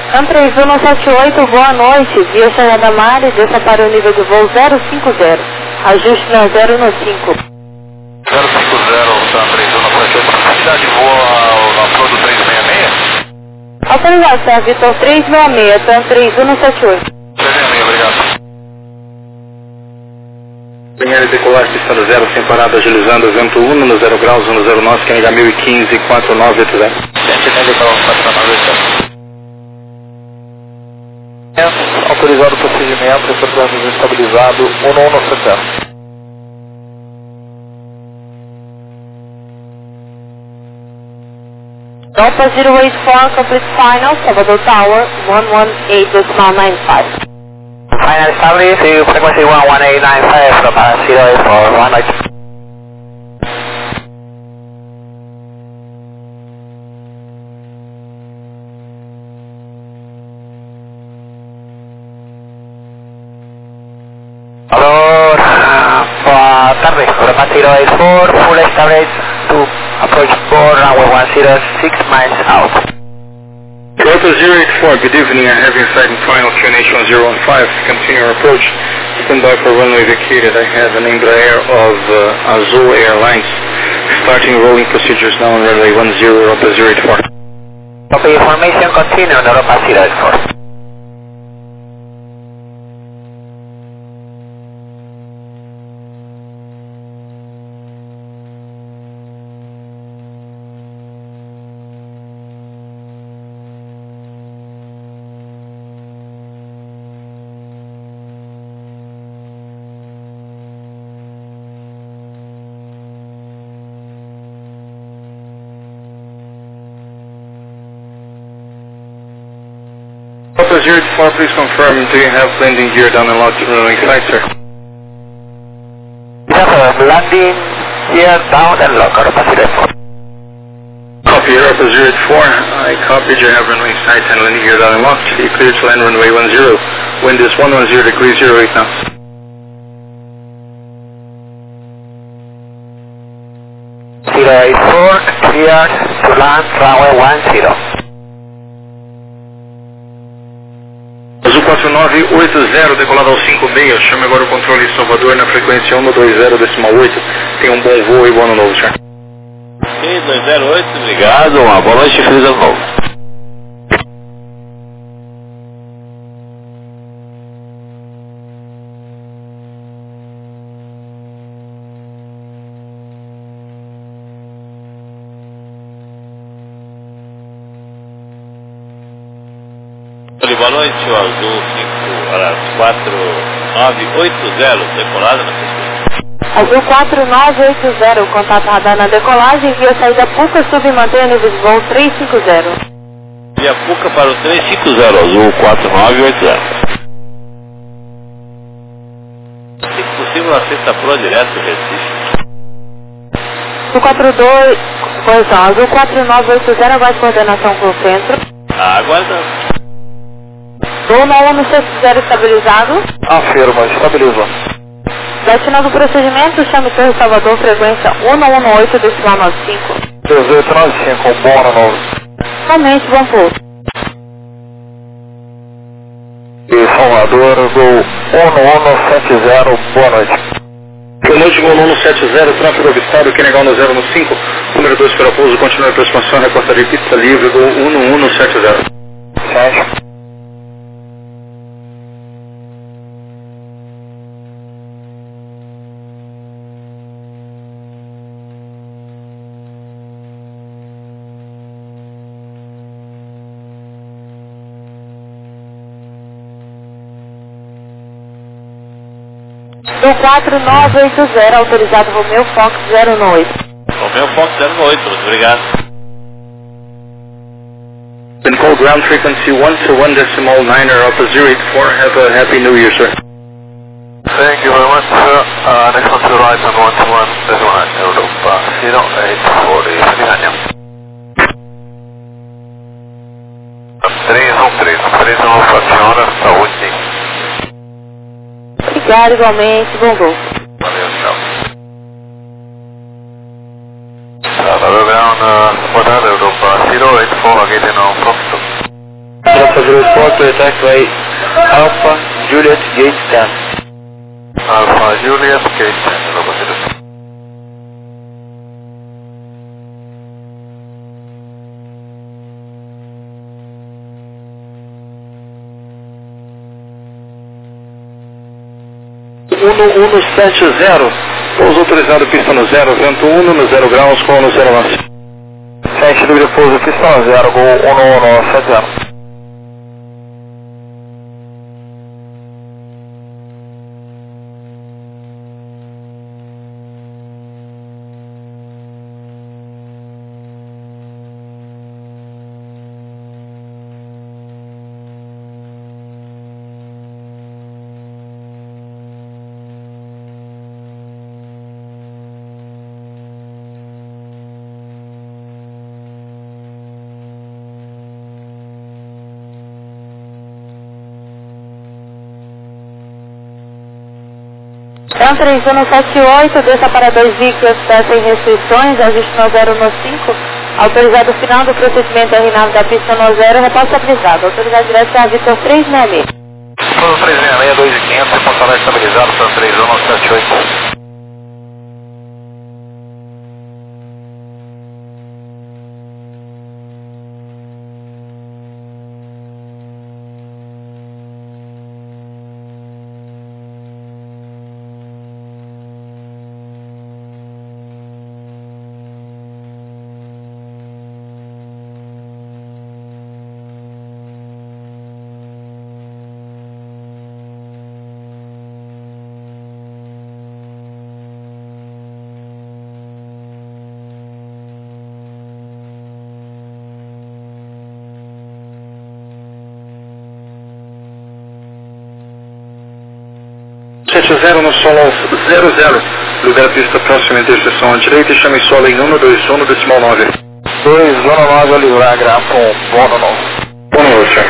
TAM 3178, boa noite. Via Chegada Mari, desça para o nível de voo 050. Ajuste na 0 no 5. 050, TAM 3178, velocidade de voo na flor do 366? Autorização, Vitor 366, TAM 3178. 366, obrigado. Linha de decolar, pista 0, sem parada, agilizando, vento 1 no 0 graus, 1 no 0 nós, QNH 1015, 4980. Sentinela para 4980. Autorizado o procedimento, retornando estabilizado, 1170. Delta 084, complete final, Salvador Tower, 118.95. Final established, frequency 11895, Delta 084, 1 Hello, boa tarde, Europa 084, full established to approach board runway 106 miles out. Delta 084, good evening, I have in sight and final QNH 1015, continue your approach, stand by for runway vacated, I have an Embraer of Azul Airlines, starting rolling procedures now on runway 10, Europa 084. Copy information, continue on Europa 084. Delta 084, please confirm, do you have landing gear down and locked runway side, sir? Yes, landing here, down and lock, Europa 084. Copy, Europa 084, I copied, you have runway side and landing gear down and locked, you cleared to land runway 10, wind is 110 degrees 08 knots. Cleared to land runway 10. Azul 4980, decolado ao 56, chame agora o controle de Salvador na frequência 120.8, tenha um bom voo e bom ano novo, senhor. Ok, 208, obrigado, uma boa noite e feliz ano novo. Boa noite, o Azul 4980, decolada na frequência. Azul 4980, contato radar na decolagem, via saída Puca, submantenha nível de voo 350. Via Puca para o 350, Azul 4980. Se possível, a sexta Pro direto do Recife. Azul 42, correção, Azul 4980, aguarde coordenação com o centro. Aguardando. Voo na 160 estabilizado. Afirma, estabilizou. Destinado do procedimento, chame Torre Salvador, frequência 118, decimal 95. 1895, bom ano novo. Somente, bom voo. E Salvador, Gol 1170, boa noite. Boa noite, Gol 170, tráfego avistado, QNH 10 no 5, número 2 para pouso, continua a aproximação, reportaria pista livre, Gol 1170. Sérgio. Do 4980, autorizado Romeo Fox 098. Romeo Fox 098, muito obrigado. Been called ground frequency 1-1.9 Alpha 084, have a happy new year, sir. Thank you very much, sir. Next one to the right on 121, Europa 0840, feliz año. 313, fraciona, saúde. Obrigado, igualmente, bom voo. Valeu, tchau. Salvador Ground, boa tarde, Europa 084, aqui tem um Fox. Alpha 04 to taxiway Alpha Juliet Gate 10. Alpha Juliet Gate 10, Nova City. Uno 70, pouso autorizado pista no 0, vento 1 no 0 graus, com no 0 lance. 7 livre pouso pista no 0, Gol 1170. Então 3178, desça para 2 Victor, está sem restrições, ajuste no 0 no 5, autorizado final do procedimento RNAV da pista no 0, repasse avisado, autorizado direto a Victor 366. Pouso 366, 2500, repontável estabilizado para 3178. No solo 00, lugar pista próxima interseção à direita e chame solo em 121 decimal 9. 2, zona 9, Olivar, grafo 1, bono 9. Bono 8.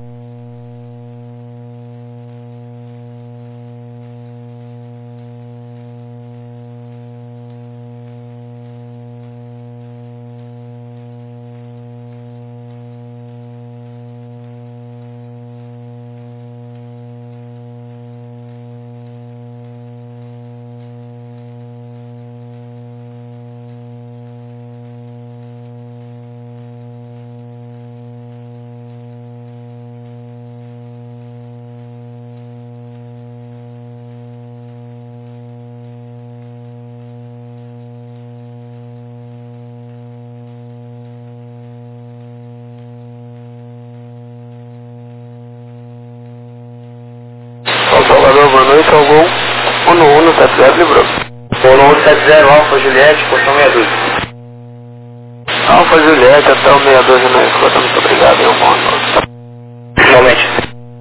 Salvador, boa noite, ao Gol 1170, livrou. Bono 170, Alfa Juliette, portão 62. Alfa Juliette até o 62 na escuta, muito obrigado, eu mando. Finalmente.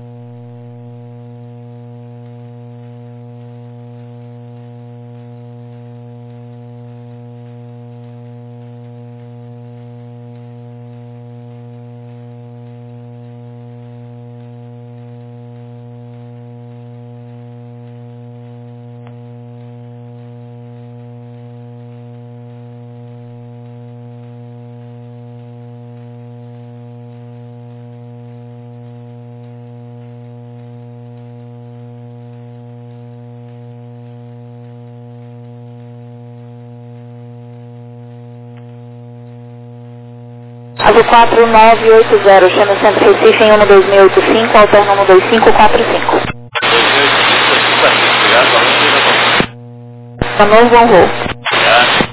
Ave 4980, chama o Centro Recife em 12685, alterno 12545. 2885, obrigado, Tá novo, bom voo. obrigado.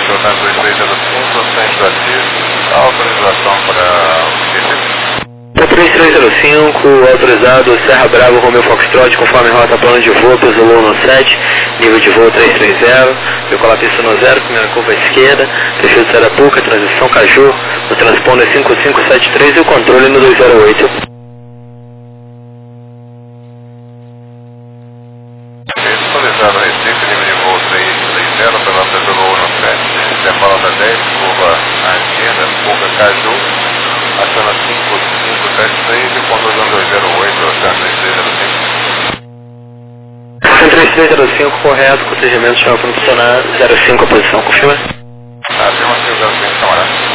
retornar 2305, centro ativo, autorização para o serviço. 3305, autorizado Serra Bravo, Romeo Foxtrot, conforme rota plano de voo, peso Zulu 7, nível de voo 330, decolar pista no 0, primeira curva à esquerda, perfil de Sarapuca, transição Caju, o transponder 5573 e o controle no 208. Autorizado Recife, nível de voo 330, pela pelo 17, demora da 10, curva à esquerda, Puca Caju, aciona 5573 e o controle no 208, aciona 3305, correto, procedimento chama para funcionar 05 a posição, confirma? Afirmativo 05, camarada.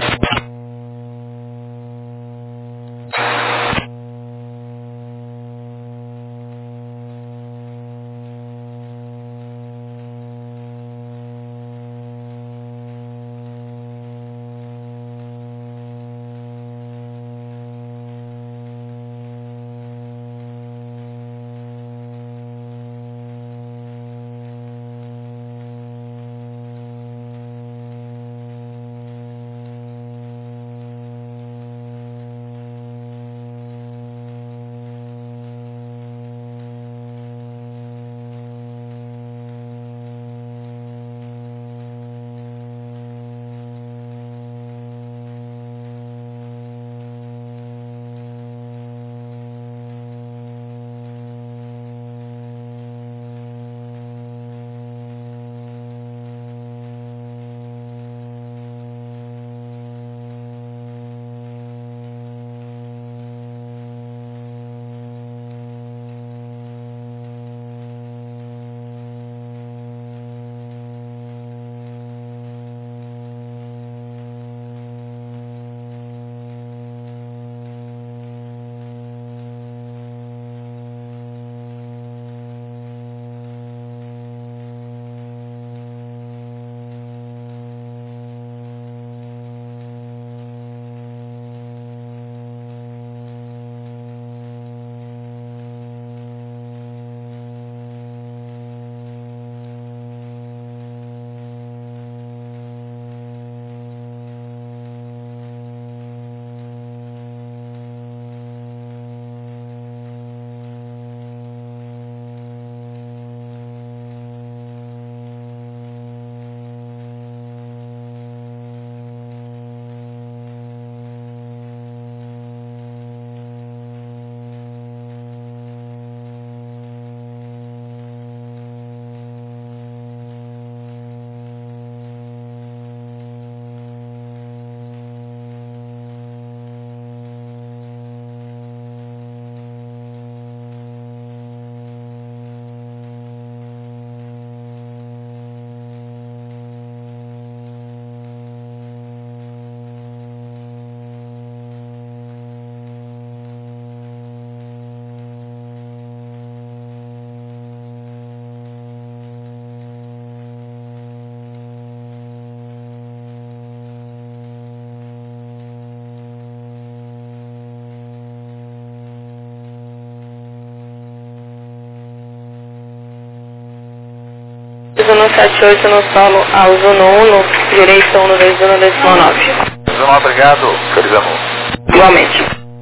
Zona 78 no solo ao Zona 1, direção no 219. Zona, obrigado. Feliz amor. Igualmente.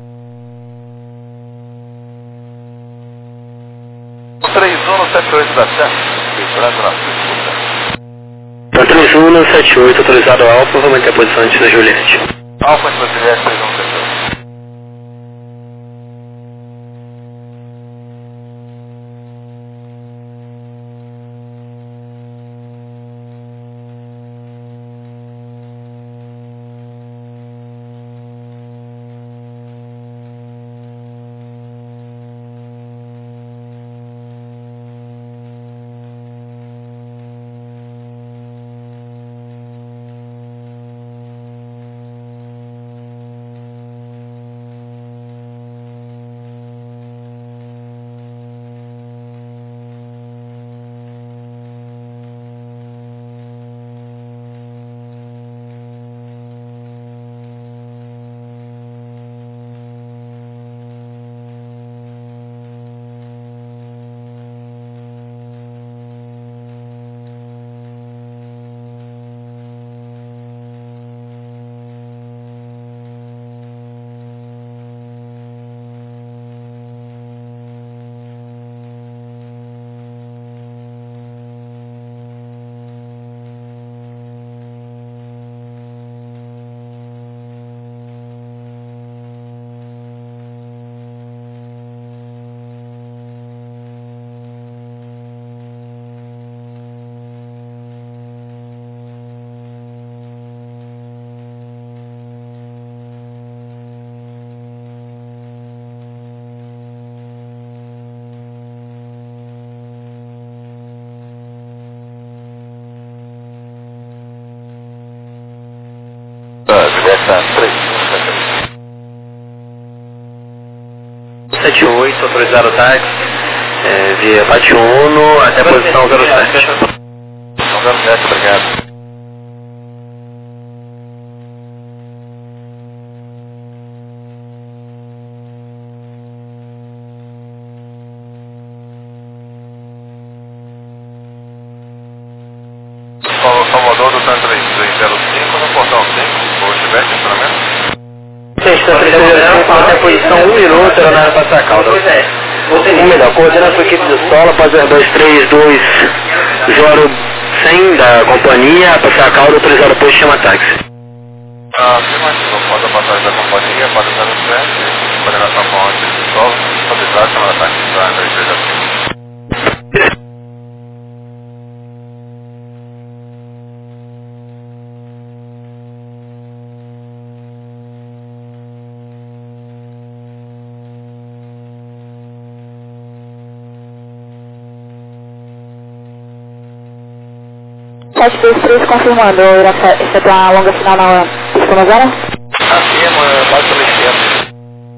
3178 da Serra, vibrando na pista. 3178, autorizado ao Alfa, vou manter a posição antes da Juliette. Alfa de Juliette, 3178. Certo, 3573. 78, autorizado o táxi, via Pátio Uno até a posição 07. Posição 07, obrigado. Salvador do Santa 305 no portão 5, voo Chivete, estacionamento. Sexta, 305 até a posição 1 minuto, aeronave para Sacalda. Ou melhor, coordenando com a equipe de solo, após a 232 Zoro 100 da companhia, para Sacalda, autorizado o posto chama táxi. Afirmativo, após a passagem da companhia para o 07, coordenação com a equipe de solo, autorizado chama táxi para 235. Sete 23 confirmando, efetuar a longa final na pista 0? Acima, base pela esquerda.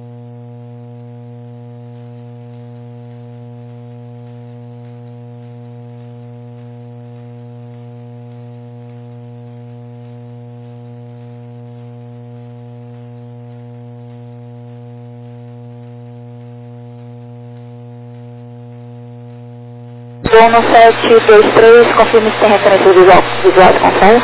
Voo no 723, confirme se tem referência visual de controle.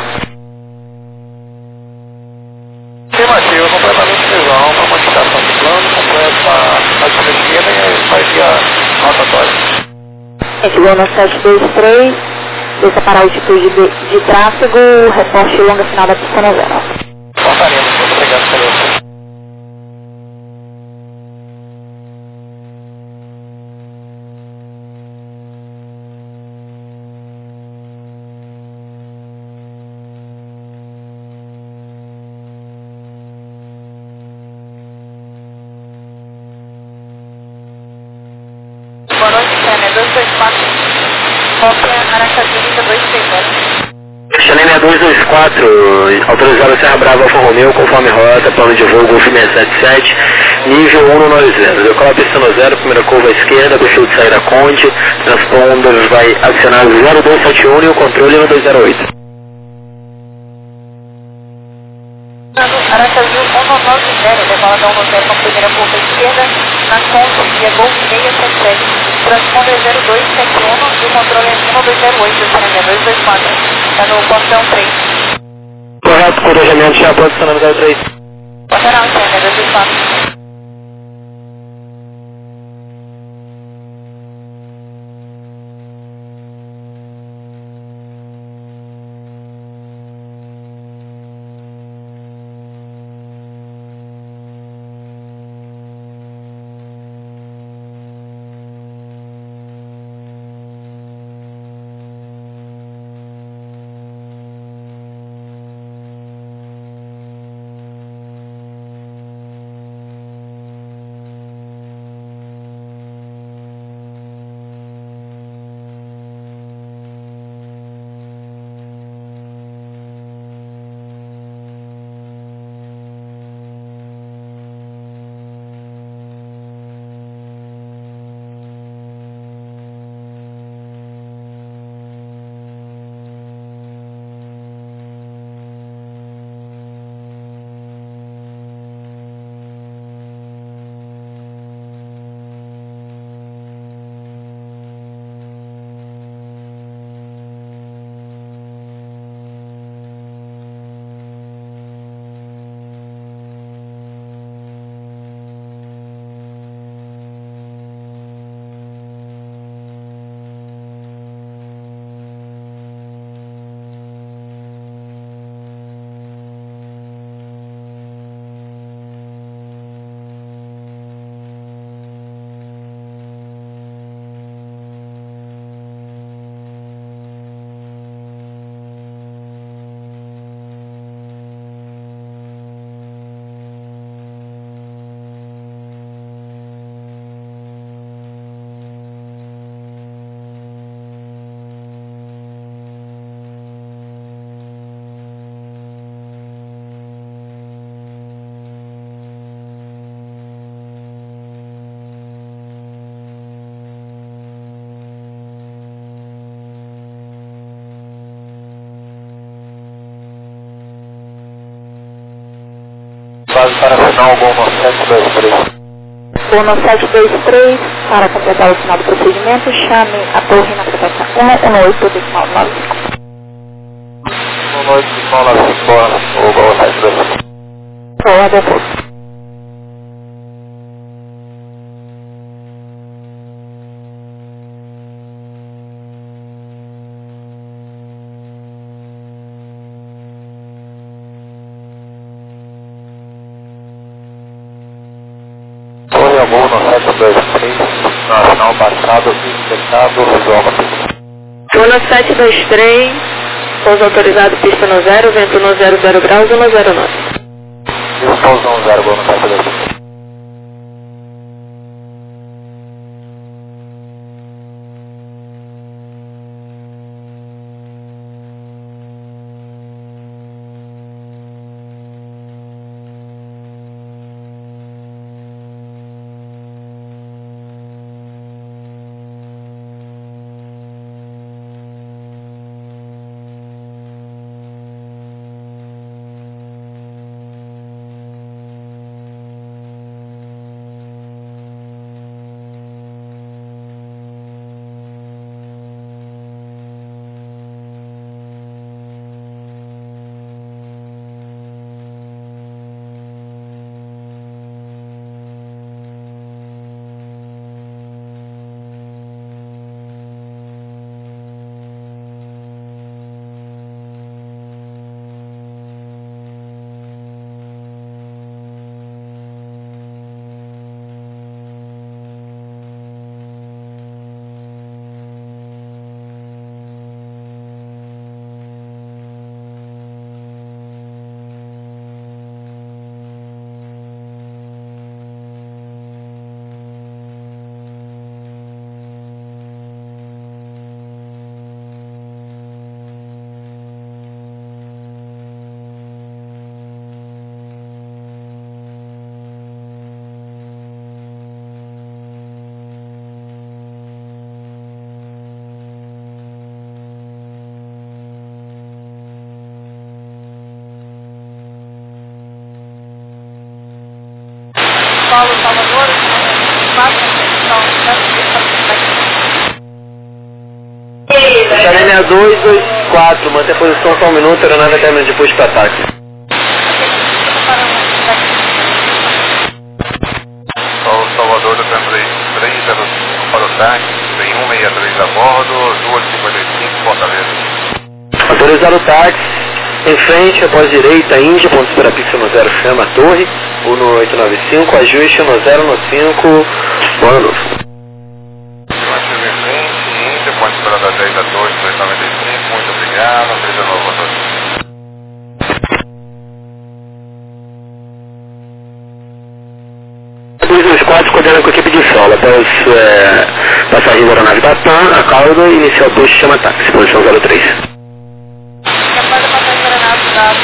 Afirmativo, completamente visão para modificação de plano, completo a base pela esquerda e aí vai via rotatória. Gente, voo no 723, deixa para a altitude de tráfego, reporte longa final da pista 0. Portaremos, muito obrigado pelo apoio. Boa noite, Sênia, 224, cópia Aracaju, 230. Xalene 224, autorizado Serra Brava Alfa Romeo, conforme rota, plano de voo Golf 677, nível 190. Decola a pista 0, primeira curva à esquerda, perfil de saída Conde, transponder vai acionar 0271 e o controle no 208. Aracaju 190, decola da 190 com a primeira curva à esquerda, na Conde, via Golf 677, transponder 0271 e o controle é 1208, Sênia 224, está no portão 3. Correto, correjamento já posicionando 03. Lateral, Sênia 224. Nacional, Gol 9723. Gol 9723, para completar o final do procedimento, chame a torre na frequência 118.95. 118.95, o Gol 9723. Boa, depois. Torre Gol 9723, Nacional baixado, fechado, resolva. Gol 9723, pouso autorizado, pista no 0, vento no 00 graus, 109. Isso, pouso 0, Gol 9723. Paulo Salvador, 4, Academia 224, manter a posição só um minuto, aeronave até menos depois para ataque. Paulo Salvador, Assembly 305 para o táxi, tem 163 a bordo, 255 Fortaleza. Autorizado o táxi, em frente, após direita, Índia, ponto para pista no 0, chama a torre, 1895, ajuste no 0 no 5, boa noite. Estimativa em frente, Índia, ponte para da 10 a 2, 295, muito obrigado, 3 a 9 a todos. Os quatro coordenam com a equipe de solo, após passagem da aeronave da TAM, a cauda e inicial posto chama táxi, posição 03. Após a passagem da aeronave da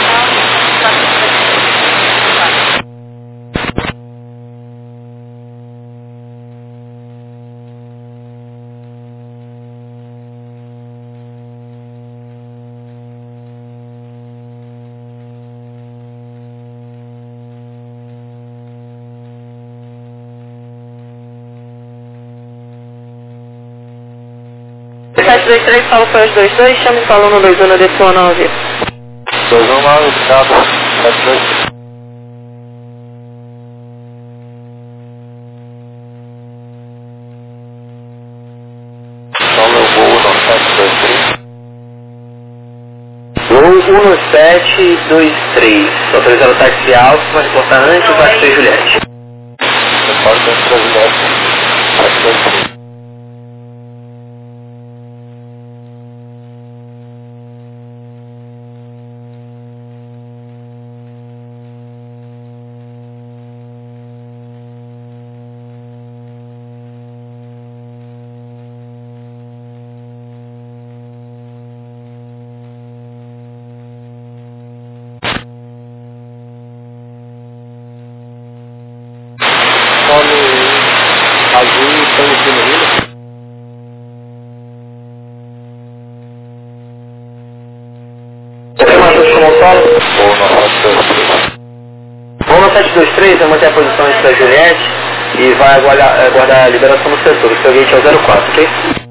Sete 23, Paulo foi aos 22, chame Paulo no 21, desceu 9. 219, obrigado, 72. Paulo, Gol 9723. Gol 1723, autorizado o táxi alto, vai reportar antes o táxi Juliette. Paulo 23, 723. Azul, estamos aqui no Rio. São Paulo. Ou na Rota 3. Gol 1723 vai manter a posição para Juliette e vai aguardar a liberação do setor. O seu gate é o 04, ok?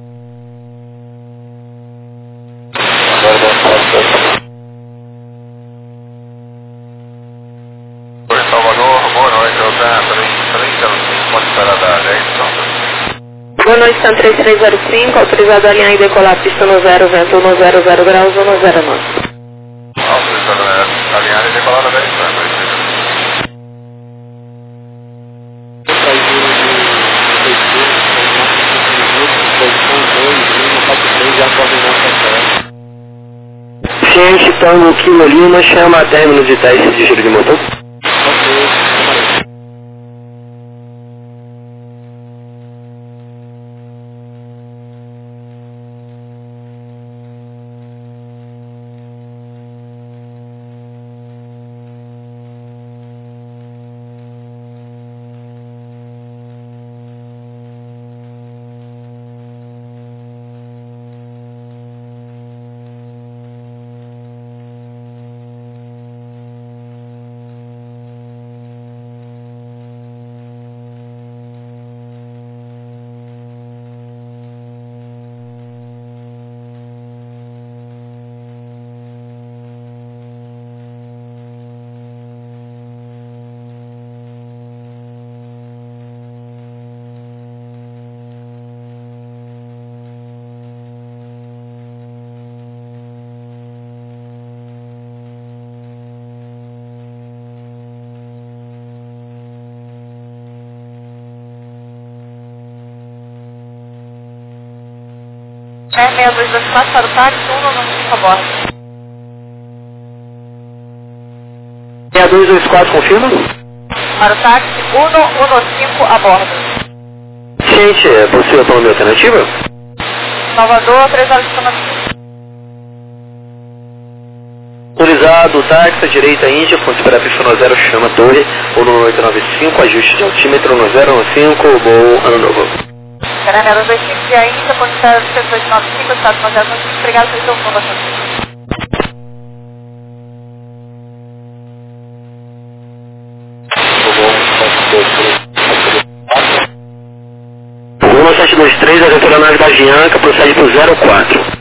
Oi, Salvador, boa noite, eu tenho 3305, pode esperar da 10, Boa noite, Sam 3305, autorizado a alinhar e decolar a pista no 0, vento no 00 graus, 109. autorizado a alinhar e decolar da 10, Ciente, Tango, Kilo Lima, chama a término de teste de giro de motor. É 6224 para o táxi, 195 a bordo. 6224, confirma? Para o táxi, 115 a bordo. Ciente, possui autonomia alternativa? Salvador, 3 horas de formação. Autorizado, táxi, direita Índia, ponte para a pista no 0, chama torre, ou no 895, ajuste de altímetro no 015, voo ano novo. Canal 225 de ainda, ponte para o 7895, estado 995, obrigado pela sua informação. O 1723, a aventura nave da Gianca, procede para o 04.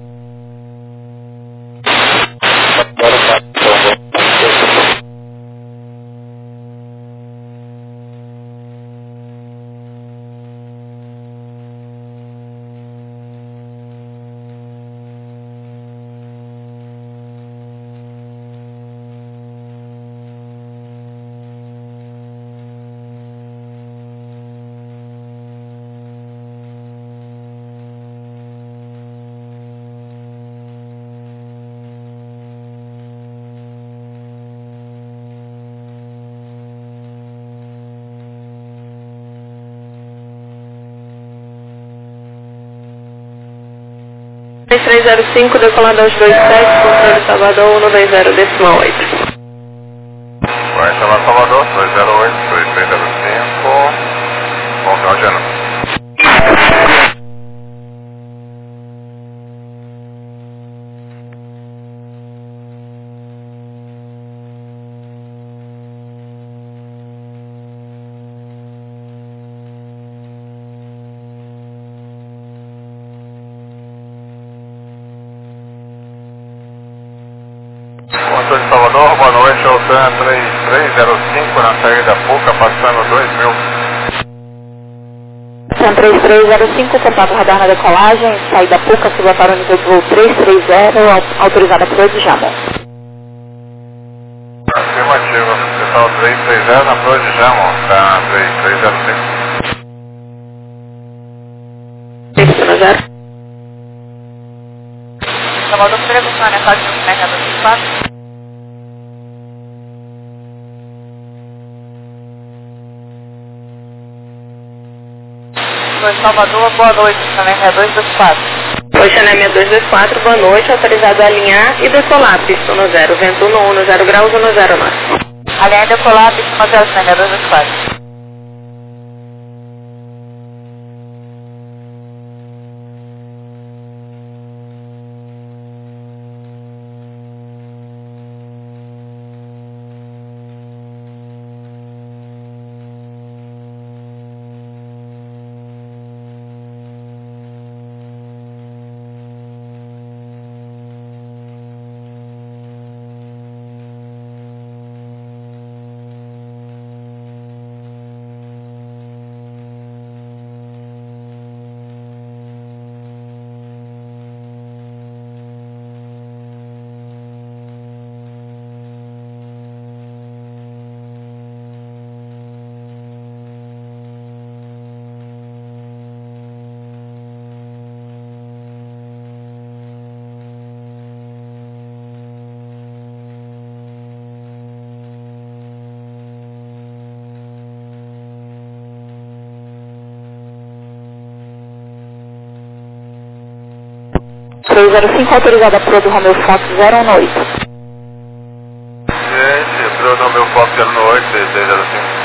Sam 3305, decolador 227, controle Salvador, 120, décima 8. vai chamar Salvador, 208, 3305, bom final de ano. Controle de Salvador, boa noite, eu tenho 3305 na saída Puca, passando 2000. Sam 3305, contato radar na decolagem, saída Puca, subatório nível de voo 330, autorizada por de Jamon. Afirmativa, pessoal 330 na Flor de Jamon, tá 3305. Pista no 0. Salvador, primeira função, né? Só de mercado 24. Salvador, boa noite, Chanel 6224. Oi, Chanel 6224, boa noite, autorizado a alinhar e decolar, pista no 0, vento no 10 graus, 109. Alinhar e decolar, pista no 0, Chanel 6224. 305 autorizada Pro do Romeo Fox 018. Gente, Pro do Romeo Fox 018, 3305.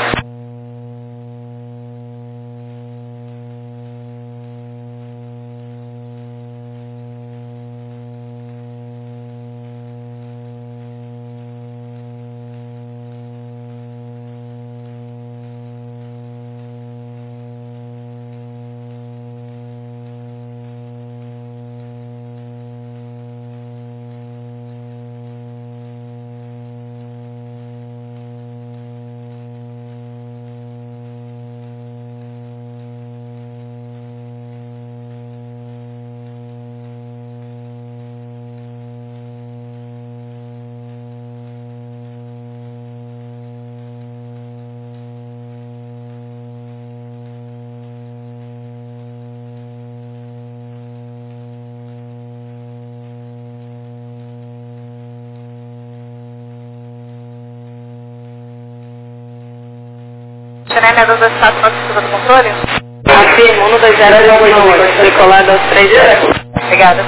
Chanel 224, participa do controle? Afirmo, 120, decolado aos 3. Obrigada.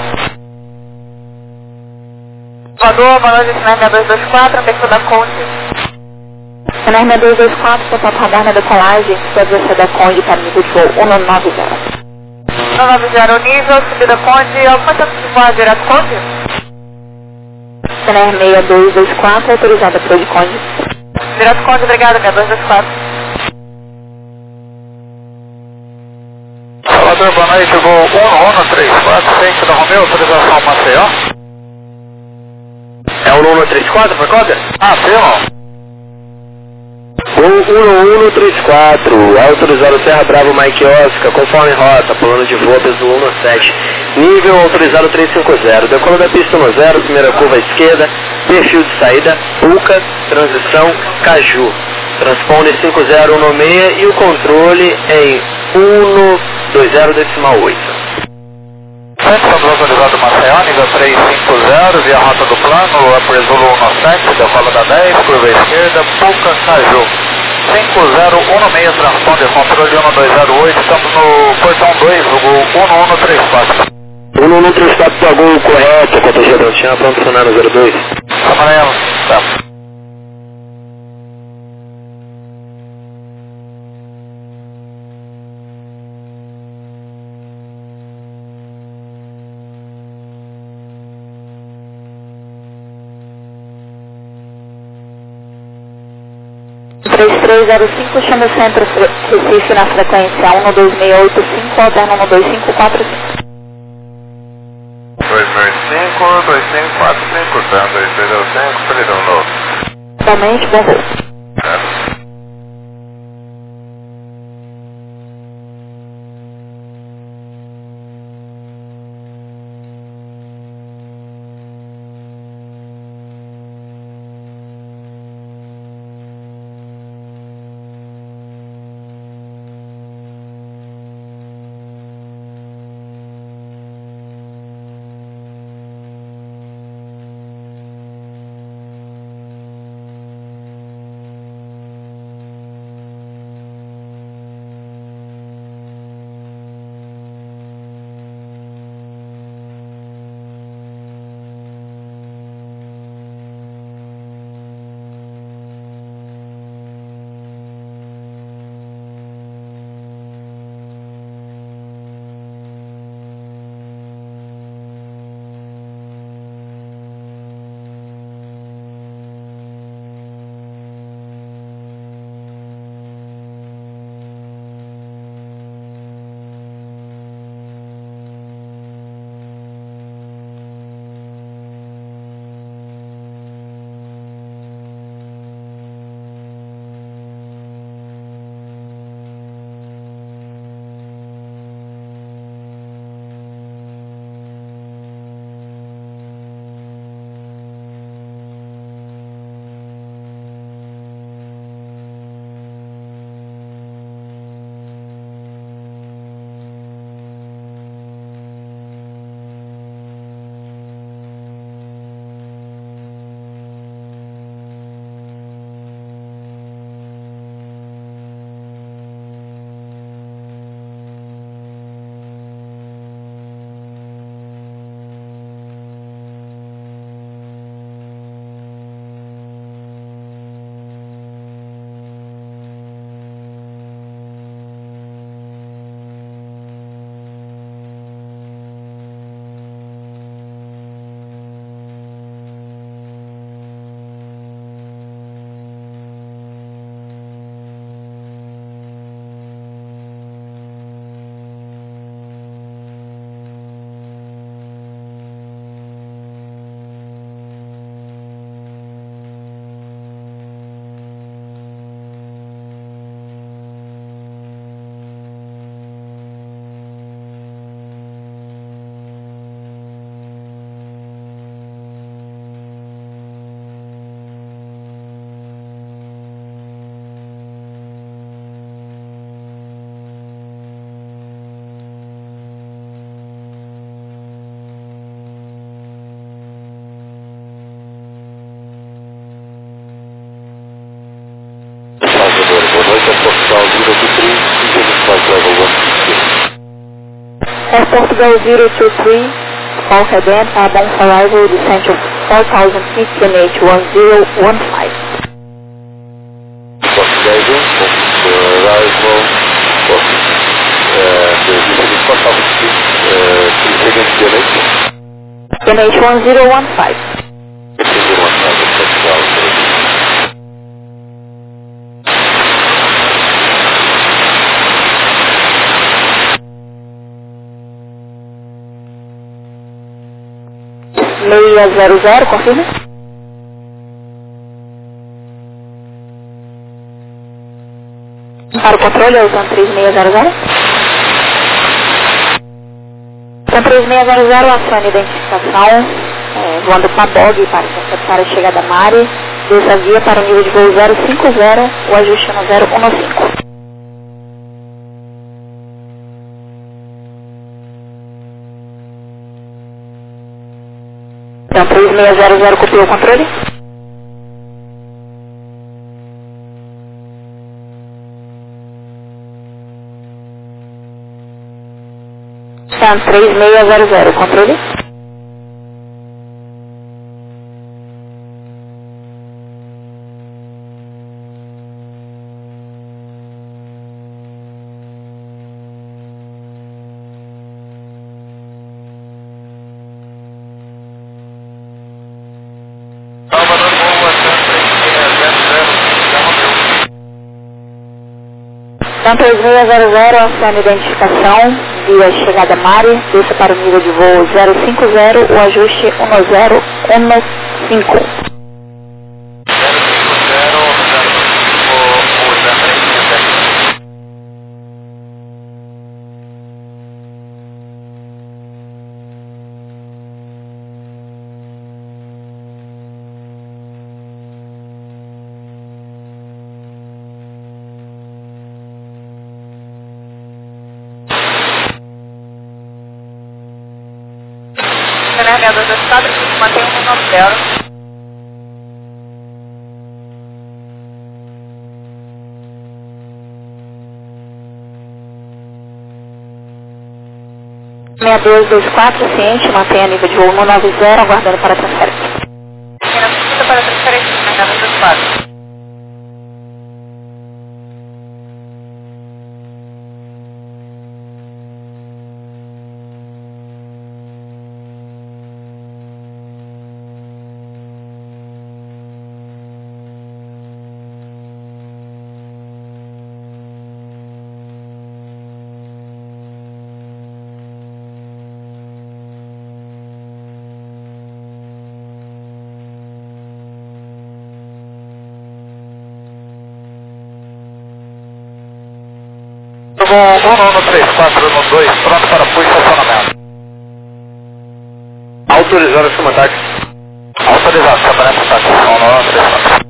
Voador, boa noite, Chanel 224, abertura da Conde. Chanel 224, contato radar na decolagem, pode ser da Conde para nível de voo 190. 190, nível, subida Conde, alguma chance de voar direto Conde? Chanel 6224, autorizada para o Conde. Direto Conde, obrigada, 6224. Salvador, boa noite, voo 1134, centro da Romeo, autorização Maceió. É o 1134 para Cotter? Ah, firma. Voo 1134, autorizado Serra Bravo Mike Oscar, conforme rota, plano de voo peso 17, nível autorizado 350, decola da pista 10, primeira curva à esquerda, perfil de saída, Uca, transição, Caju, transponder 5016 e o controle em 120,8. Estamos autorizados Maceió, nível 350, via rota do plano, Apresulo 17, decola da 10, curva à esquerda, Puca, Caju. 5016, transponder, controle 1208, estamos no portão 2, o 1134. 1134 pagou correto, contagia Prontinha, pronto, funcionário 02. Amarelo, tá. Três 3305, chama o centro Recife na frequência 12685, alterna 12545. 265, 2545, tá? 2305, perdão, novo. Totalmente, bom voo. É. Air Portugal 023, call headend, bound arrival, descent of 4000 feet, QNH 1015. Portugal 1, arrival, descending 4000 feet, 3 seconds QNH. QNH 1015. 1015, Portugal 0. Meia 00, confirma. Para o controle, usando 3600. Então, 3600, acione identificação, voando com a BOG para a chegada Mare, desça a via para o nível de voo 050, o ajuste no 015. Então, 3600, copiou o controle. Então, 3600, controle. Então, 3600, acione identificação, via chegada Mare, desça para o nível de voo 050, o ajuste 1015. Meadows do estado, mantém um no zero. Meia 224, ciente, mantém a nível de voo 190, aguardando para transferência. Para transferência, Meadows do estado. Voo 13412, pronto para apoio e estacionamento. Autorizado a cima táxi. Autorizado, estacionamento táxi. 134.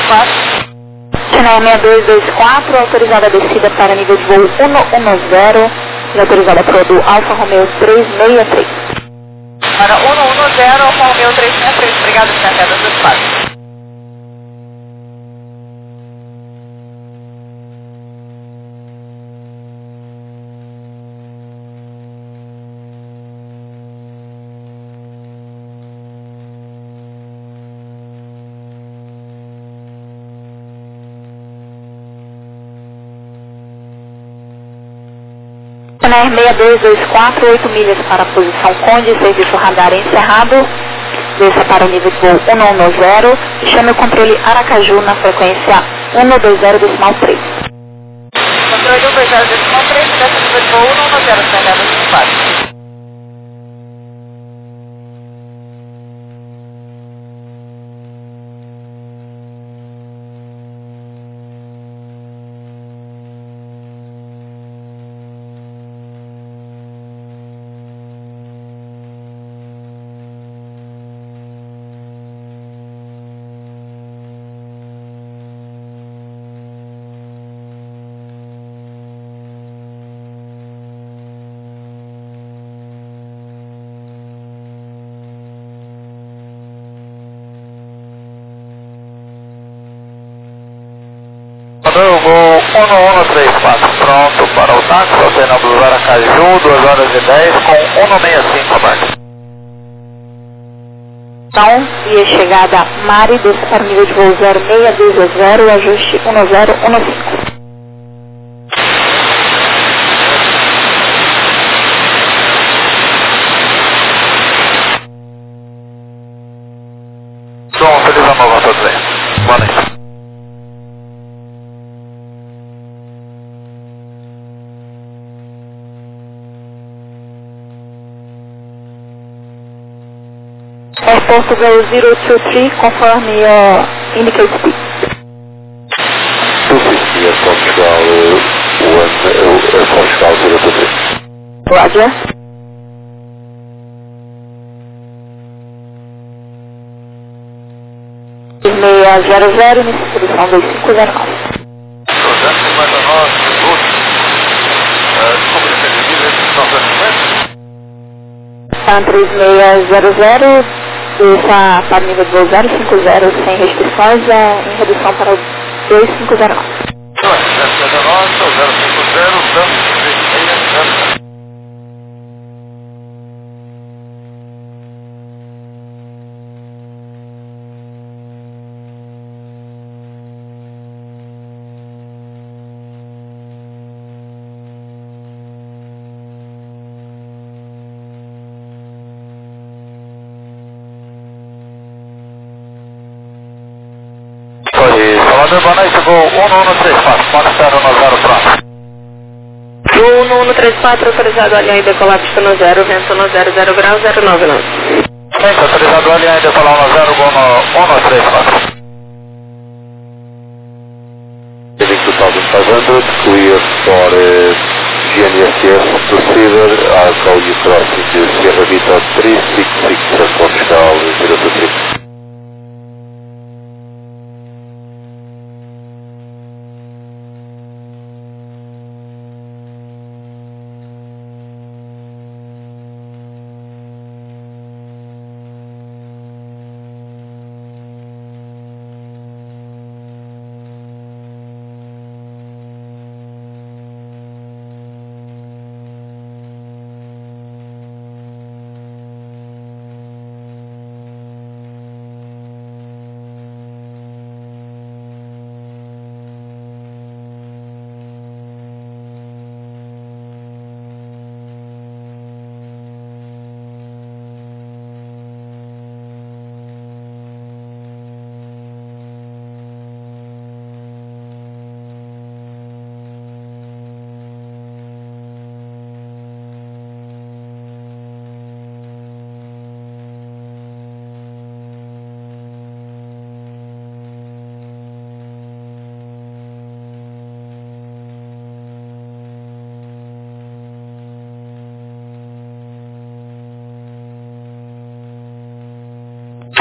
Channel 6224, autorizada a descida para nível de voo 110 e autorizada para o do Alfa Romeo 363. Para 110, Alfa Romeo 363, obrigado, Café das Espaços. Channel 6224, 8 milhas para a posição Conde, serviço radar encerrado. Desça para o nível de voo 110 e chame o controle Aracaju na frequência 120,3. Controle 120,3, desce nível de voo 110, Café das Espaços. Padrão, voo 1134, pronto para o táxi, oceano Aracaju, 2h10 com 165 aberto. Então, via chegada Mari, desça para o nível de voo 0620, ajuste 1015. Som, feliz ano novo a todos aí. Boa noite. Portugal 023, conforme indicate speed. 260 at Portugal, Portugal 023. Roger. Meia 00, início de posição 2509. 259, desculpa, entendi, 3600, desça para o nível de voo 050 sem restrições, em redução para o 2509. 059, 050, Salvador, boa noite, voo 1134, pode estar 10 pronto. Voo 1134, autorizado a alinhar e decolar pista no 0, vento no 00 grau 099. Gente, autorizado a alinhar e decolar 10, voo no 1134. Heading 2500, clear for GNSS to Cedar, I'll call you crossing the Sierra Vita 366 at Portugal 023.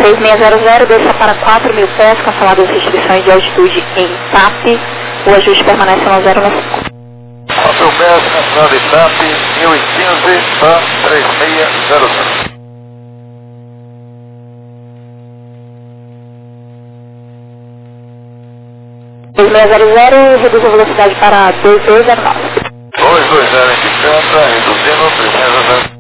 3600, desça para 4.000 pés, canceladas as restrições de altitude em TAP, o ajuste permanece no 095. 4 pés, entrando em TAP, 1015, TAM 3600. 3600, reduz a velocidade para 2209. 220 indicando, reduzindo 300.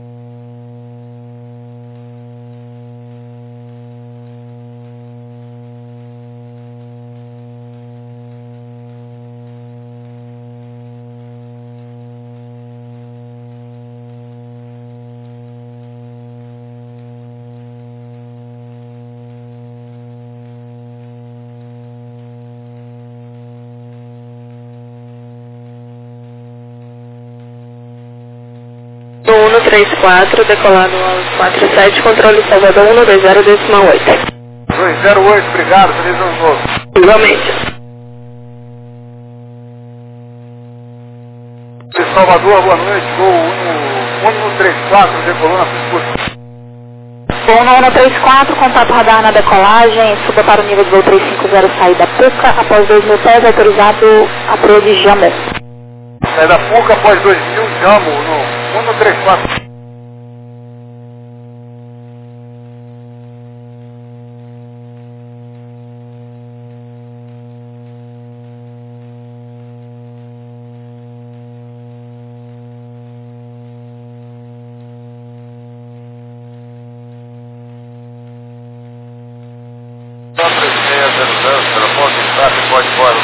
Do 134, decolado aos 47, controle Salvador 120,8. 208, obrigado, feliz ano novo. Igualmente. Salvador, boa noite, voo 134, decolou na Piscurso. Voo 134, contato radar na decolagem, suba para o nível de voo 350, saída PUCA, após 2.000 pés, autorizado a proa de Jammu. Saída PUCA após 2.000, Jammu, no 134. Pode fora,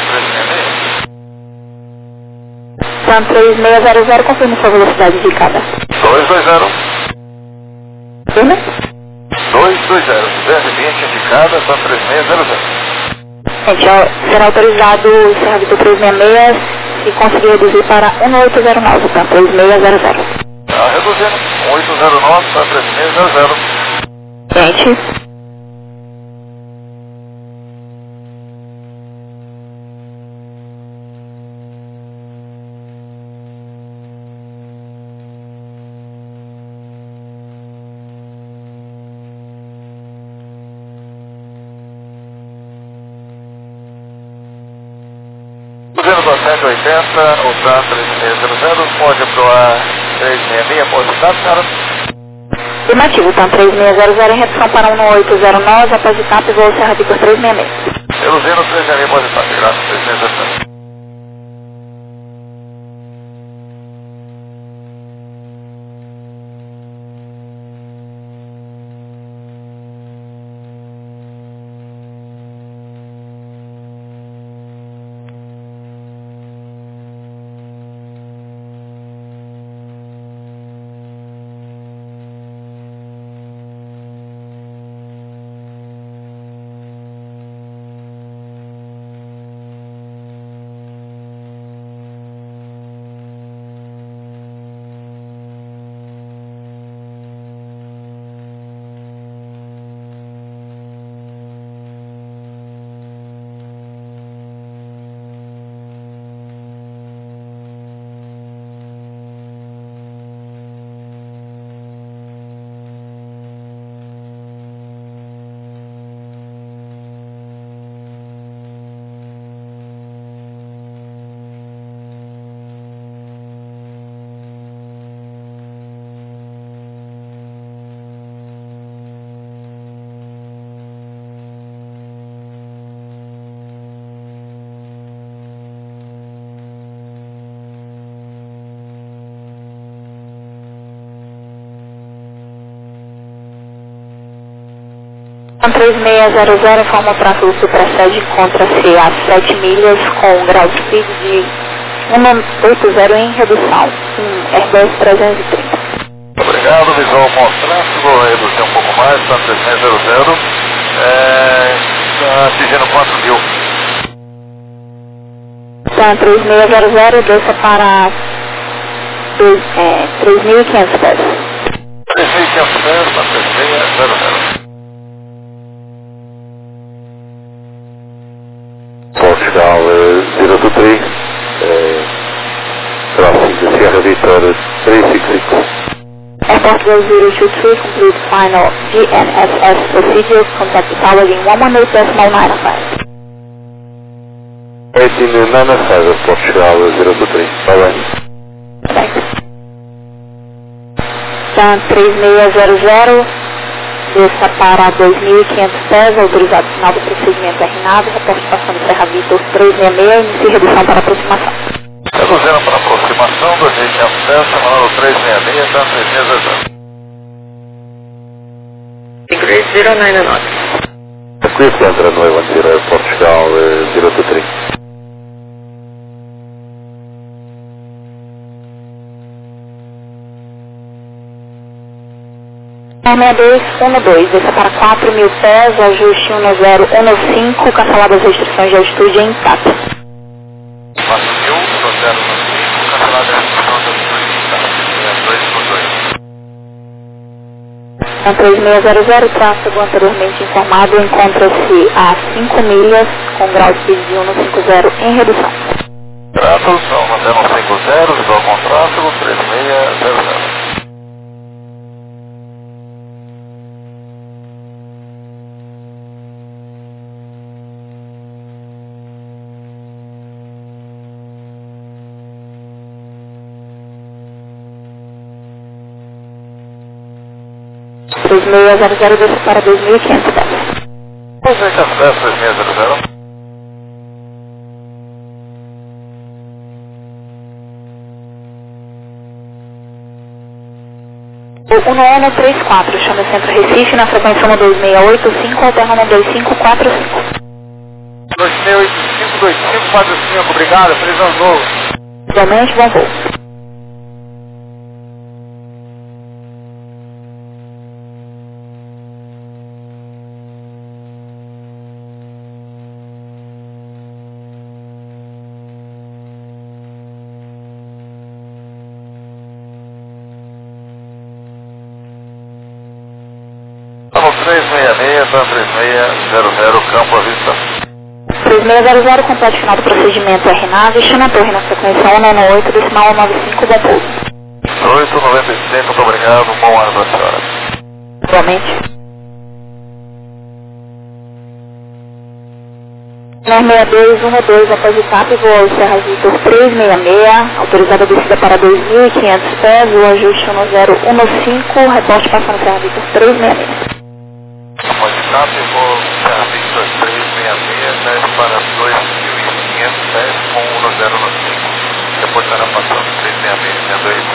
366. TAM 3600, confirme sua velocidade indicada. 220. Firme? 220, 220 indicada, TAM 3600. Gente, será autorizado o encerramento do 366 e conseguir reduzir para 1809, TAM 3600. Tá reduzindo, 1809, TAM 3600. Gente. Cruzeiro do 780, o TAM 3600, pode aproar 366, pode estar, cara. Afirmativo, TAM 3600 em redução para 1809, após o TAP, voo Serra Victor 366. Reduzindo 366, pode estar, graças, 3600. TAM 3600 informa o tráfego que procede, encontra-se a 7 milhas com um grau de speed de 180 em redução, Airbus 330. Obrigado, visual mostrando, vou reduzir um pouco mais, TAM 3600, atingindo 4.000. TAM 3600, desça para 3.500 pés. 3.500 pés, TAM 3600. Portugal 023, crossing the Sierra Victor 365. Airport 2023, complete final GNSS procedure, contact the tower in 118.95. 1895 Portugal 023. Bye-bye. Thanks. Então, 3600, desça para 2.500 pés, autorizado final do procedimento RNAV, reporte passando Serra Vitor 366, inicie redução para aproximação. Reduzindo para aproximação, 2.500 pés, chamando 366, está 3600. 3099. Swift entra no 10 Portugal 023. 6212, desça para 4.000 pés, ajuste 10115, cancelado as restrições de altitude em TAP. 4.000, 10115, cancelado as restrições de altitude em TAP. 222. 3600, tráfego anteriormente informado, encontra-se a 5 milhas, com grau de speed de 150 em redução. Tráfego, são mantendo 50, igual com tráfego, 3600. Desce para 2.500 pés. 2.500 pés, 3600. 1134, chama Centro Recife na frequência 12685, alterna 12545. 2.825, obrigado, feliz ano novo. Igualmente, bom voo. Estamos 366, está 3600, Campo à Vista. 3600, complete final do procedimento RNAV, chama a torre na frequência 198, decimal 95, bom pouso. 895, muito obrigado, bom ano para a senhora. Igualmente. 96212, após o TAP, voa o Serra Vitor 366, autorizada a descida para 2.500 pés, o ajuste 10115, reporte passando Serra Vitor 366. Após o TAP, vou Serra Vitor 366, desce para 2.500 pés com 1015, reportará passando 366, sendo aí